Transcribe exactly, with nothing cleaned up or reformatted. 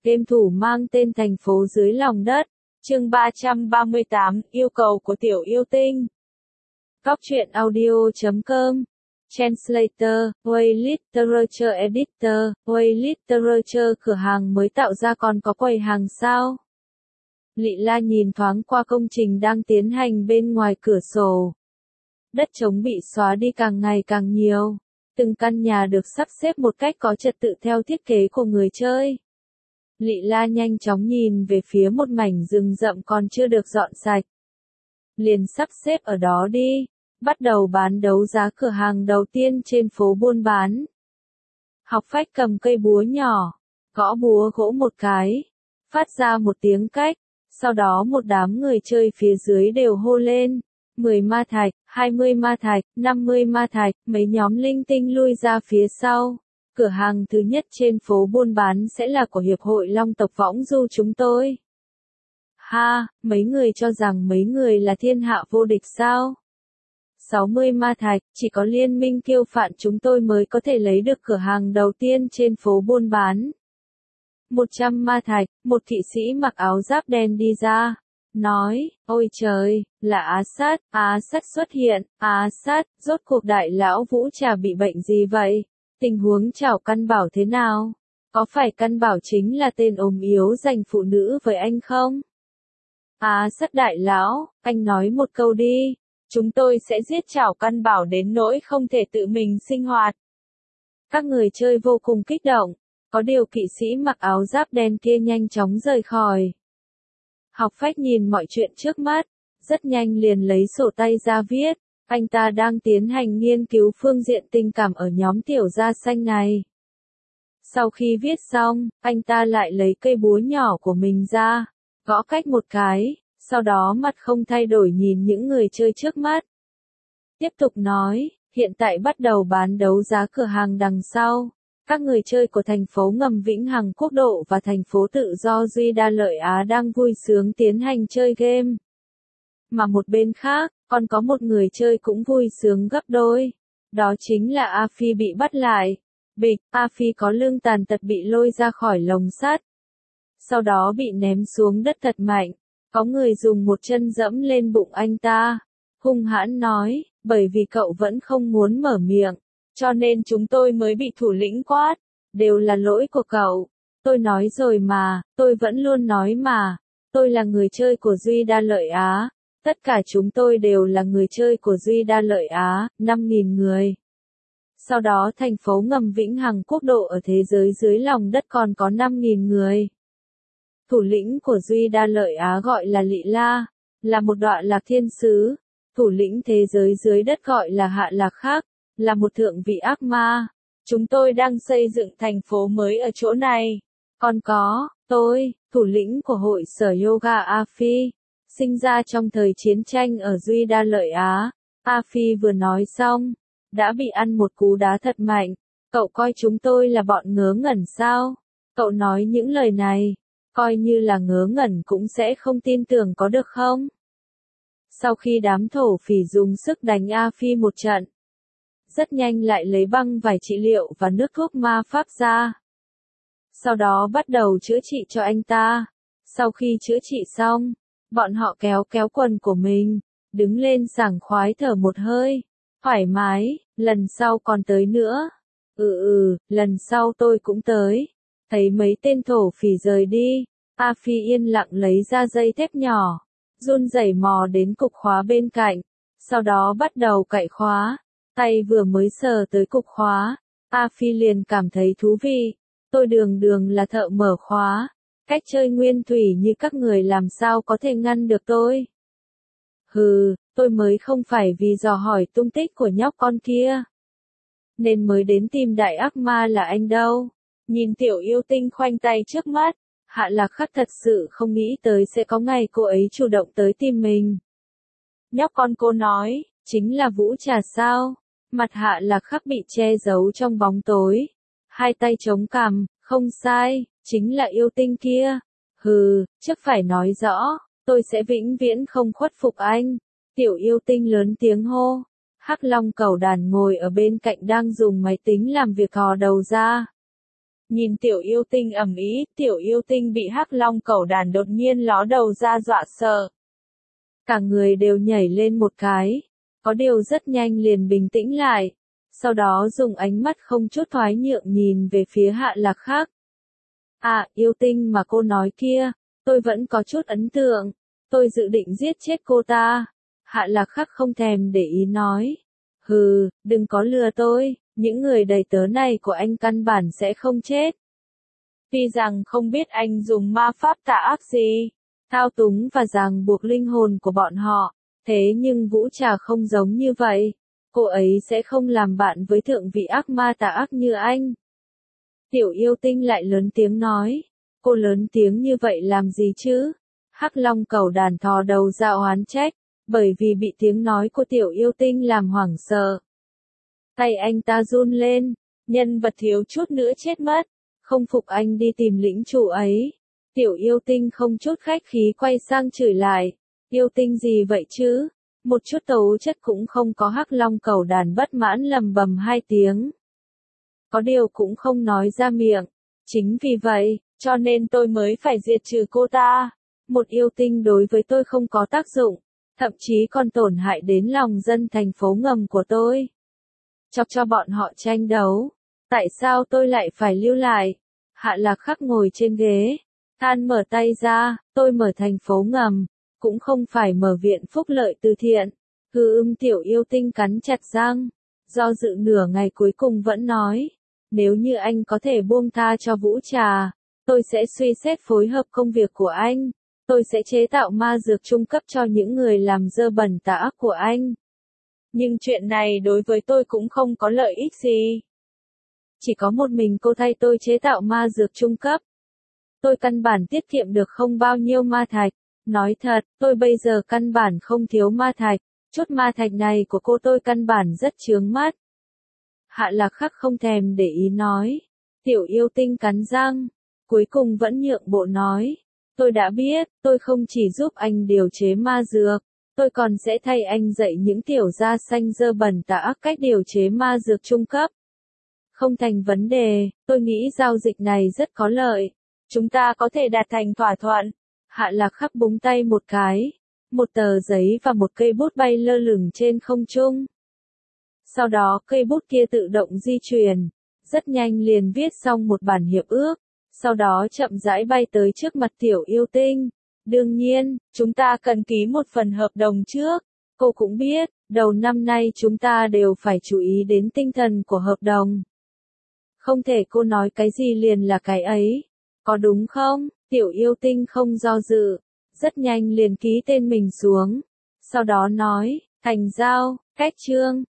Game thủ mang tên thành phố dưới lòng đất. Chương ba trăm ba mươi tám, yêu cầu của tiểu yêu tinh. Góc truyện audio chấm com. Translator, Way Literature Editor, Way Literature cửa hàng mới tạo ra còn có quầy hàng sao? Lị La nhìn thoáng qua công trình đang tiến hành bên ngoài cửa sổ. Đất trống bị xóa đi càng ngày càng nhiều. Từng căn nhà được sắp xếp một cách có trật tự theo thiết kế của người chơi. Lị La nhanh chóng nhìn về phía một mảnh rừng rậm còn chưa được dọn sạch. Liền sắp xếp ở đó đi. Bắt đầu bán đấu giá cửa hàng đầu tiên trên phố buôn bán. Học Phách cầm cây búa nhỏ, gõ búa gỗ một cái, phát ra một tiếng cách, sau đó một đám người chơi phía dưới đều hô lên, mười ma thạch, hai mươi ma thạch, năm mươi ma thạch, mấy nhóm linh tinh lui ra phía sau. Cửa hàng thứ nhất trên phố buôn bán sẽ là của Hiệp hội Long tộc Võng Du chúng tôi. Ha, mấy người cho rằng mấy người là thiên hạ vô địch sao? sáu mươi ma thạch, chỉ có liên minh kiêu phạn chúng tôi mới có thể lấy được cửa hàng đầu tiên trên phố buôn bán. một trăm ma thạch, một kỵ sĩ mặc áo giáp đen đi ra, nói, ôi trời, là Á Sát, Á Sát xuất hiện, Á Sát, rốt cuộc đại lão Vũ Trà bị bệnh gì vậy? Tình huống Trảo Căn Bảo thế nào? Có phải Căn Bảo chính là tên ốm yếu dành phụ nữ với anh không? Á Sát đại lão, anh nói một câu đi. Chúng tôi sẽ giết Trảo Căn Bảo đến nỗi không thể tự mình sinh hoạt. Các người chơi vô cùng kích động, có điều kỵ sĩ mặc áo giáp đen kia nhanh chóng rời khỏi. Học Phách nhìn mọi chuyện trước mắt, rất nhanh liền lấy sổ tay ra viết, anh ta đang tiến hành nghiên cứu phương diện tình cảm ở nhóm tiểu gia xanh này. Sau khi viết xong, anh ta lại lấy cây búa nhỏ của mình ra, gõ cách một cái. Sau đó mặt không thay đổi nhìn những người chơi trước mắt. Tiếp tục nói, hiện tại bắt đầu bán đấu giá cửa hàng đằng sau. Các người chơi của thành phố ngầm Vĩnh Hằng Quốc Độ và thành phố tự do Duy Đa Lợi Á đang vui sướng tiến hành chơi game. Mà một bên khác, còn có một người chơi cũng vui sướng gấp đôi. Đó chính là A Phi bị bắt lại. Bịch, A Phi có lưng tàn tật bị lôi ra khỏi lồng sắt. Sau đó bị ném xuống đất thật mạnh. Có người dùng một chân dẫm lên bụng anh ta, hung hãn nói, bởi vì cậu vẫn không muốn mở miệng, cho nên chúng tôi mới bị thủ lĩnh quát, đều là lỗi của cậu. Tôi nói rồi mà, tôi vẫn luôn nói mà, tôi là người chơi của Duy Đa Lợi Á, tất cả chúng tôi đều là người chơi của Duy Đa Lợi Á, năm nghìn người. Sau đó thành phố ngầm Vĩnh Hằng Quốc Độ ở thế giới dưới lòng đất còn có năm nghìn người. Thủ lĩnh của Duy Đa Lợi Á gọi là Lị La, là một đoạn lạc thiên sứ. Thủ lĩnh thế giới dưới đất gọi là Hạ Lạc Khắc, là một thượng vị ác ma. Chúng tôi đang xây dựng thành phố mới ở chỗ này. Còn có, tôi, thủ lĩnh của hội sở yoga A Phi, sinh ra trong thời chiến tranh ở Duy Đa Lợi Á. A Phi vừa nói xong, đã bị ăn một cú đá thật mạnh. Cậu coi chúng tôi là bọn ngớ ngẩn sao? Cậu nói những lời này. Coi như là ngớ ngẩn cũng sẽ không tin tưởng có được không? Sau khi đám thổ phỉ dùng sức đánh A Phi một trận, rất nhanh lại lấy băng vải trị liệu và nước thuốc ma pháp ra. Sau đó bắt đầu chữa trị cho anh ta. Sau khi chữa trị xong, bọn họ kéo kéo quần của mình, đứng lên sảng khoái thở một hơi. Thoải mái, lần sau còn tới nữa. Ừ ừ, lần sau tôi cũng tới. Thấy mấy tên thổ phỉ rời đi, A Phi yên lặng lấy ra dây thép nhỏ, run rẩy mò đến cục khóa bên cạnh, sau đó bắt đầu cạy khóa. Tay vừa mới sờ tới cục khóa, A Phi liền cảm thấy thú vị. Tôi đường đường là thợ mở khóa, cách chơi nguyên thủy như các người làm sao có thể ngăn được tôi? Hừ, tôi mới không phải vì dò hỏi tung tích của nhóc con kia, nên mới đến tìm đại ác ma là anh đâu. Nhìn tiểu yêu tinh khoanh tay trước mắt, Hạ Lạc Khắc thật sự không nghĩ tới sẽ có ngày cô ấy chủ động tới tìm mình. Nhóc con cô nói, chính là Vũ Trà sao? Mặt Hạ Lạc Khắc bị che giấu trong bóng tối. Hai tay chống cằm, không sai, chính là yêu tinh kia. Hừ, chắc phải nói rõ, tôi sẽ vĩnh viễn không khuất phục anh. Tiểu yêu tinh lớn tiếng hô. Hắc Long Cẩu Đàn ngồi ở bên cạnh đang dùng máy tính làm việc hò đầu ra. Nhìn tiểu yêu tinh ầm ĩ, tiểu yêu tinh bị hắc long cẩu đàn đột nhiên ló đầu ra dọa sợ. Cả người đều nhảy lên một cái, có điều rất nhanh liền bình tĩnh lại, sau đó dùng ánh mắt không chút thoái nhượng nhìn về phía Hạ Lạc Khắc. À, yêu tinh mà cô nói kia, tôi vẫn có chút ấn tượng, tôi dự định giết chết cô ta. Hạ Lạc Khắc không thèm để ý nói. Hừ, đừng có lừa tôi, những người đầy tớ này của anh căn bản sẽ không chết. Tuy rằng không biết anh dùng ma pháp tà ác gì, thao túng và ràng buộc linh hồn của bọn họ, thế nhưng Vũ Trà không giống như vậy, cô ấy sẽ không làm bạn với thượng vị ác ma tà ác như anh. Tiểu yêu tinh lại lớn tiếng nói, cô lớn tiếng như vậy làm gì chứ? Hắc long cẩu đàn thò đầu ra oán trách, bởi vì bị tiếng nói của tiểu yêu tinh làm hoảng sợ. Tay anh ta run lên, nhân vật thiếu chút nữa chết mất, không phục anh đi tìm lĩnh chủ ấy. Tiểu yêu tinh không chút khách khí quay sang chửi lại, yêu tinh gì vậy chứ? Một chút tố chất cũng không có. Hắc long cẩu đàn bất mãn lầm bầm hai tiếng. Có điều cũng không nói ra miệng, chính vì vậy, cho nên tôi mới phải diệt trừ cô ta. Một yêu tinh đối với tôi không có tác dụng, thậm chí còn tổn hại đến lòng dân thành phố ngầm của tôi. Chọc cho bọn họ tranh đấu, tại sao tôi lại phải lưu lại? Hạ Lạc Khắc ngồi trên ghế, than mở tay ra, tôi mở thành phố ngầm, cũng không phải mở viện phúc lợi từ thiện. Hư ưm tiểu yêu tinh cắn chặt răng, do dự nửa ngày cuối cùng vẫn nói, nếu như anh có thể buông tha cho Vũ Trà, tôi sẽ suy xét phối hợp công việc của anh, tôi sẽ chế tạo ma dược trung cấp cho những người làm dơ bẩn tà ác của anh. Nhưng chuyện này đối với tôi cũng không có lợi ích gì. Chỉ có một mình cô thay tôi chế tạo ma dược trung cấp. Tôi căn bản tiết kiệm được không bao nhiêu ma thạch. Nói thật, tôi bây giờ căn bản không thiếu ma thạch. Chút ma thạch này của cô tôi căn bản rất chướng mắt. Hạ Lạc Khắc không thèm để ý nói. Tiểu yêu tinh cắn răng. Cuối cùng vẫn nhượng bộ nói. Tôi đã biết, tôi không chỉ giúp anh điều chế ma dược. Tôi còn sẽ thay anh dạy những tiểu gia xanh dơ bẩn tà ác cách điều chế ma dược trung cấp. Không thành vấn đề, tôi nghĩ giao dịch này rất có lợi. Chúng ta có thể đạt thành thỏa thuận. Hạ Lạc Khắc búng tay một cái. Một tờ giấy và một cây bút bay lơ lửng trên không trung. Sau đó cây bút kia tự động di chuyển. Rất nhanh liền viết xong một bản hiệp ước. Sau đó chậm rãi bay tới trước mặt tiểu yêu tinh. Đương nhiên, chúng ta cần ký một phần hợp đồng trước. Cô cũng biết, đầu năm nay chúng ta đều phải chú ý đến tinh thần của hợp đồng. Không thể cô nói cái gì liền là cái ấy. Có đúng không? Tiểu yêu tinh không do dự. Rất nhanh liền ký tên mình xuống. Sau đó nói, thành giao, cách chương.